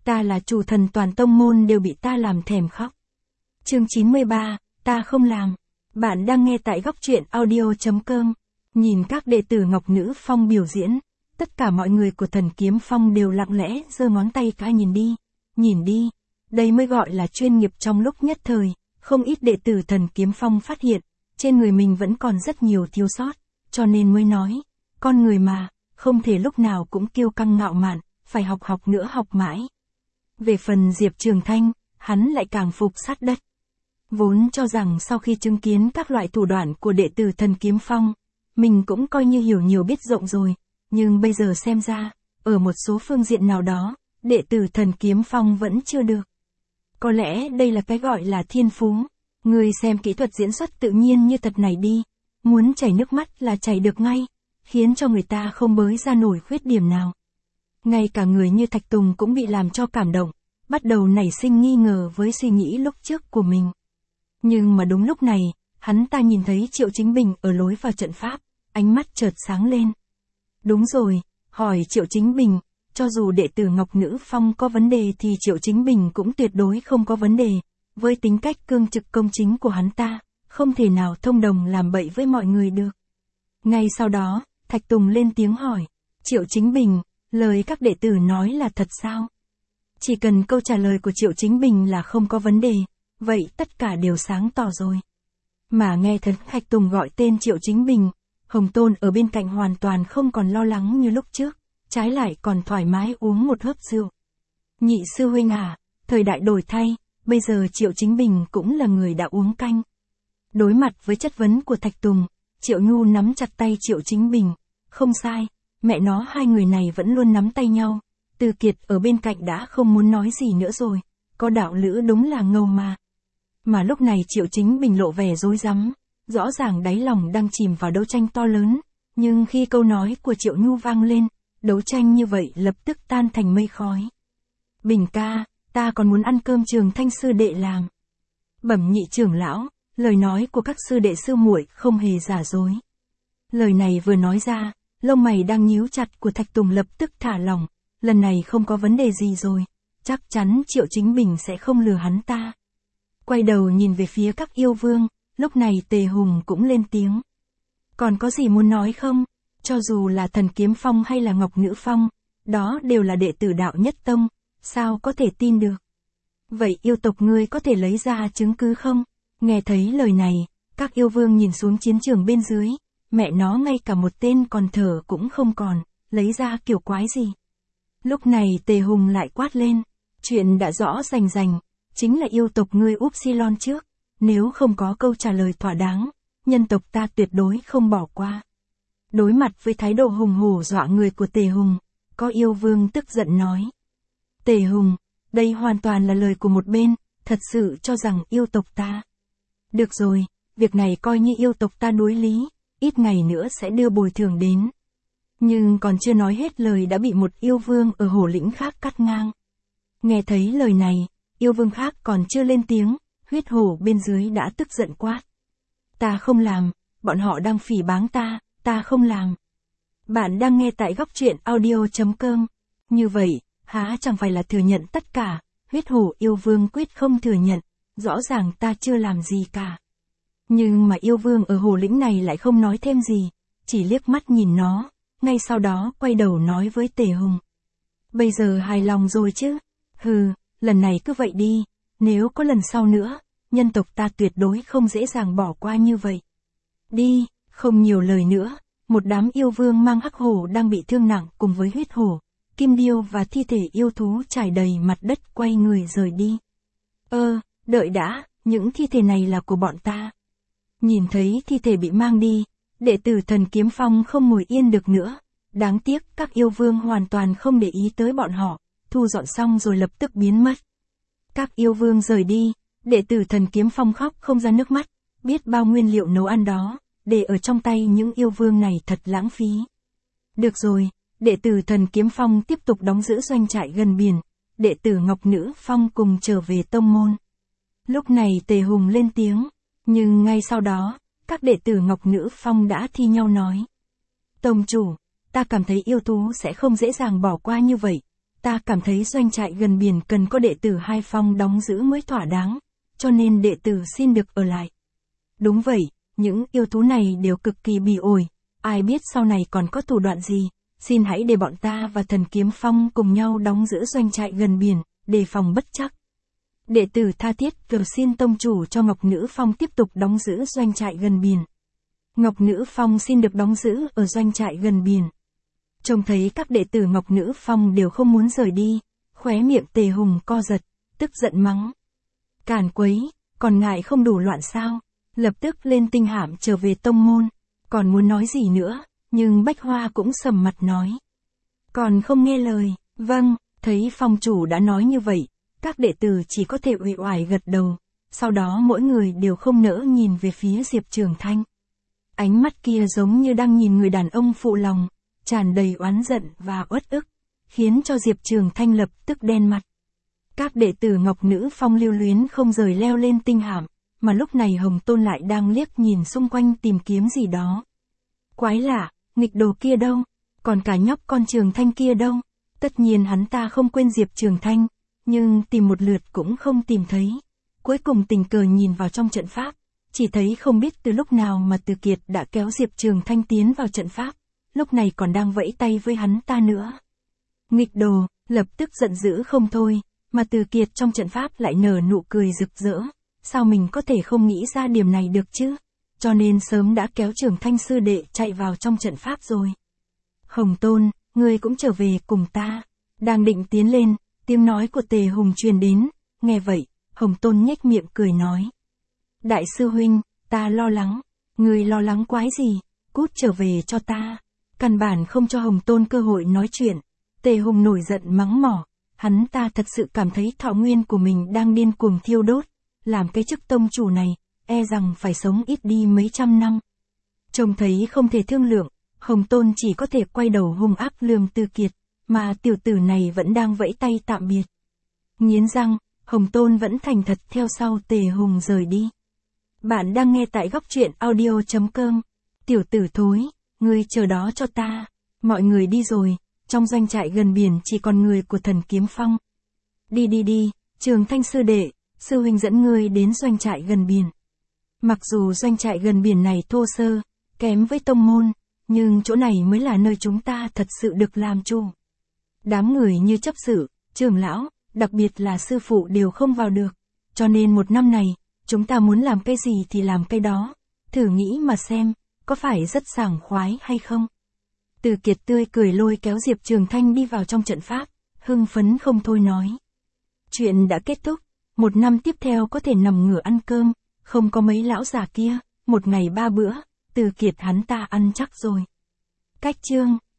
Ta là chủ thần toàn tông môn đều bị ta làm thèm khóc. Chương 93, ta không làm. Bạn đang nghe tại góc truyện audio.com. Nhìn các đệ tử Ngọc Nữ Phong biểu diễn, tất cả mọi người của Thần Kiếm Phong đều lặng lẽ giơ ngón tay cái nhìn đi. Đây mới gọi là chuyên nghiệp. Trong lúc nhất thời, không ít đệ tử Thần Kiếm Phong phát hiện, trên người mình vẫn còn rất nhiều thiếu sót, cho nên mới nói, con người mà, không thể lúc nào cũng kiêu căng ngạo mạn, phải học nữa học mãi. Về phần Diệp Trường Thanh, hắn lại càng phục sát đất. Vốn cho rằng sau khi chứng kiến các loại thủ đoạn của đệ tử Thần Kiếm Phong, mình cũng coi như hiểu nhiều biết rộng rồi, nhưng bây giờ xem ra, ở một số phương diện nào đó, đệ tử Thần Kiếm Phong vẫn chưa được. Có lẽ đây là cái gọi là thiên phú. Người xem kỹ thuật diễn xuất tự nhiên như thật này đi, muốn chảy nước mắt là chảy được ngay, khiến cho người ta không bới ra nổi khuyết điểm nào. Ngay cả người như Thạch Tùng cũng bị làm cho cảm động, bắt đầu nảy sinh nghi ngờ với suy nghĩ lúc trước của mình. Nhưng mà đúng lúc này, hắn ta nhìn thấy Triệu Chính Bình ở lối vào trận pháp, ánh mắt chợt sáng lên. Đúng rồi, hỏi Triệu Chính Bình, cho dù đệ tử Ngọc Nữ Phong có vấn đề thì Triệu Chính Bình cũng tuyệt đối không có vấn đề. Với tính cách cương trực công chính của hắn ta, không thể nào thông đồng làm bậy với mọi người được. Ngay sau đó, Thạch Tùng lên tiếng hỏi, Triệu Chính Bình, lời các đệ tử nói là thật sao? Chỉ cần câu trả lời của Triệu Chính Bình là không có vấn đề, vậy tất cả đều sáng tỏ rồi. Mà nghe thật Thạch Tùng gọi tên Triệu Chính Bình, Hồng Tôn ở bên cạnh hoàn toàn không còn lo lắng như lúc trước, trái lại còn thoải mái uống một hớp rượu. Nhị sư huynh à, thời đại đổi thay, bây giờ Triệu Chính Bình cũng là người đã uống canh. Đối mặt với chất vấn của Thạch Tùng, Triệu Nhu nắm chặt tay Triệu Chính Bình, không sai, mẹ nó hai người này vẫn luôn nắm tay nhau. Từ Kiệt ở bên cạnh đã không muốn nói gì nữa rồi, có đạo lữ đúng là ngầu mà. Mà lúc này Triệu Chính Bình lộ vẻ rối rắm, rõ ràng đáy lòng đang chìm vào đấu tranh to lớn, nhưng khi câu nói của Triệu Nhu vang lên, đấu tranh như vậy lập tức tan thành mây khói. Bình ca, ta còn muốn ăn cơm Trường Thanh sư đệ làm. Bẩm nhị trưởng lão, lời nói của các sư đệ sư muội không hề giả dối. Lời này vừa nói ra, lông mày đang nhíu chặt của Thạch Tùng lập tức thả lỏng, lần này không có vấn đề gì rồi, chắc chắn Triệu Chính Bình sẽ không lừa hắn ta. Quay đầu nhìn về phía các yêu vương, lúc này Tề Hùng cũng lên tiếng. Còn có gì muốn nói không? Cho dù là Thần Kiếm Phong hay là Ngọc Nữ Phong, đó đều là đệ tử đạo nhất tông, sao có thể tin được? Vậy yêu tộc ngươi có thể lấy ra chứng cứ không? Nghe thấy lời này, các yêu vương nhìn xuống chiến trường bên dưới, mẹ nó ngay cả một tên còn thở cũng không còn, lấy ra kiểu quái gì? Lúc này Tề Hùng lại quát lên, chuyện đã rõ rành rành, chính là yêu tộc ngươi Upsilon trước, nếu không có câu trả lời thỏa đáng, nhân tộc ta tuyệt đối không bỏ qua. Đối mặt với thái độ hùng hổ dọa người của Tề Hùng, có yêu vương tức giận nói. Tề Hùng, đây hoàn toàn là lời của một bên, thật sự cho rằng yêu tộc ta. Được rồi, việc này coi như yêu tộc ta đối lý, ít ngày nữa sẽ đưa bồi thường đến. Nhưng còn chưa nói hết lời đã bị một yêu vương ở Hổ Lĩnh khác cắt ngang. Nghe thấy lời này, yêu vương khác còn chưa lên tiếng, huyết hổ bên dưới đã tức giận quát. Ta không làm, bọn họ đang phỉ báng ta không làm. Bạn đang nghe tại góc truyện audio.com. Như vậy, há chẳng phải là thừa nhận tất cả, huyết hổ yêu vương quyết không thừa nhận, rõ ràng ta chưa làm gì cả. Nhưng mà yêu vương ở Hổ Lĩnh này lại không nói thêm gì, chỉ liếc mắt nhìn nó, ngay sau đó quay đầu nói với Tề Hùng. Bây giờ hài lòng rồi chứ? Hừ, lần này cứ vậy đi, nếu có lần sau nữa, nhân tộc ta tuyệt đối không dễ dàng bỏ qua như vậy. Đi, không nhiều lời nữa, một đám yêu vương mang hắc hổ đang bị thương nặng cùng với huyết hổ, kim điêu và thi thể yêu thú trải đầy mặt đất quay người rời đi. Đợi đã, những thi thể này là của bọn ta. Nhìn thấy thi thể bị mang đi, đệ tử Thần Kiếm Phong không ngồi yên được nữa. Đáng tiếc các yêu vương hoàn toàn không để ý tới bọn họ, thu dọn xong rồi lập tức biến mất. Các yêu vương rời đi, đệ tử Thần Kiếm Phong khóc không ra nước mắt, biết bao nguyên liệu nấu ăn đó, để ở trong tay những yêu vương này thật lãng phí. Được rồi, đệ tử Thần Kiếm Phong tiếp tục đóng giữ doanh trại gần biển, đệ tử Ngọc Nữ Phong cùng trở về tông môn. Lúc này Tề Hùng lên tiếng, nhưng ngay sau đó, các đệ tử Ngọc Nữ Phong đã thi nhau nói. Tông chủ, ta cảm thấy yêu thú sẽ không dễ dàng bỏ qua như vậy, ta cảm thấy doanh trại gần biển cần có đệ tử 2 phong đóng giữ mới thỏa đáng, cho nên đệ tử xin được ở lại. Đúng vậy, những yêu thú này đều cực kỳ bỉ ổi, ai biết sau này còn có thủ đoạn gì, xin hãy để bọn ta và Thần Kiếm Phong cùng nhau đóng giữ doanh trại gần biển, đề phòng bất trắc. Đệ tử tha thiết cầu xin tông chủ cho Ngọc Nữ Phong tiếp tục đóng giữ doanh trại gần biển. Ngọc Nữ Phong xin được đóng giữ ở doanh trại gần biển. Trông thấy các đệ tử Ngọc Nữ Phong đều không muốn rời đi, khóe miệng Tề Hùng co giật, tức giận mắng. Càn quấy, còn ngại không đủ loạn sao, lập tức lên tinh hạm trở về tông môn, còn muốn nói gì nữa, nhưng Bách Hoa cũng sầm mặt nói. Còn không nghe lời, vâng, thấy phong chủ đã nói như vậy, các đệ tử chỉ có thể uể oải gật đầu, sau đó mỗi người đều không nỡ nhìn về phía Diệp Trường Thanh. Ánh mắt kia giống như đang nhìn người đàn ông phụ lòng, tràn đầy oán giận và uất ức, khiến cho Diệp Trường Thanh lập tức đen mặt. Các đệ tử Ngọc Nữ Phong lưu luyến không rời leo lên tinh hạm, mà lúc này Hồng Tôn lại đang liếc nhìn xung quanh tìm kiếm gì đó. Quái lạ, nghịch đồ kia đâu, còn cả nhóc con Trường Thanh kia đâu, tất nhiên hắn ta không quên Diệp Trường Thanh, nhưng tìm một lượt cũng không tìm thấy. Cuối cùng tình cờ nhìn vào trong trận pháp, chỉ thấy không biết từ lúc nào mà Từ Kiệt đã kéo Diệp Trường Thanh tiến vào trận pháp, lúc này còn đang vẫy tay với hắn ta nữa. Nghịch đồ, lập tức giận dữ không thôi, mà Từ Kiệt trong trận pháp lại nở nụ cười rực rỡ, sao mình có thể không nghĩ ra điểm này được chứ, cho nên sớm đã kéo Trường Thanh sư đệ chạy vào trong trận pháp rồi. Hồng Tôn, ngươi cũng trở về cùng ta, đang định tiến lên, tiếng nói của Tề Hùng truyền đến, nghe vậy, Hồng Tôn nhếch miệng cười nói. Đại sư huynh, ta lo lắng, ngươi lo lắng quái gì, cút trở về cho ta. Căn bản không cho Hồng Tôn cơ hội nói chuyện, Tề Hùng nổi giận mắng mỏ, hắn ta thật sự cảm thấy thọ nguyên của mình đang điên cuồng thiêu đốt, làm cái chức tông chủ này, e rằng phải sống ít đi mấy trăm năm. Trông thấy không thể thương lượng, Hồng Tôn chỉ có thể quay đầu hung ác lườm Từ Kiệt, mà tiểu tử này vẫn đang vẫy tay tạm biệt. Nghiến răng, Hồng Tôn vẫn thành thật theo sau Tề Hùng rời đi. Bạn đang nghe tại góc truyện audio.com. Tiểu tử thối, ngươi chờ đó cho ta. Mọi người đi rồi, trong doanh trại gần biển chỉ còn người của Thần Kiếm Phong. Đi, Trường Thanh sư đệ, sư huynh dẫn ngươi đến doanh trại gần biển. Mặc dù doanh trại gần biển này thô sơ, kém với tông môn, nhưng chỗ này mới là nơi chúng ta thật sự được làm chủ. Đám người như chấp sự, trưởng lão, đặc biệt là sư phụ đều không vào được, cho nên một năm này, chúng ta muốn làm cái gì thì làm cái đó, thử nghĩ mà xem, có phải rất sảng khoái hay không? Từ Kiệt tươi cười lôi kéo Diệp Trường Thanh đi vào trong trận pháp, hưng phấn không thôi nói. Chuyện đã kết thúc, một năm tiếp theo có thể nằm ngửa ăn cơm, không có mấy lão già kia, một ngày 3 bữa, Từ Kiệt hắn ta ăn chắc rồi. Cách chương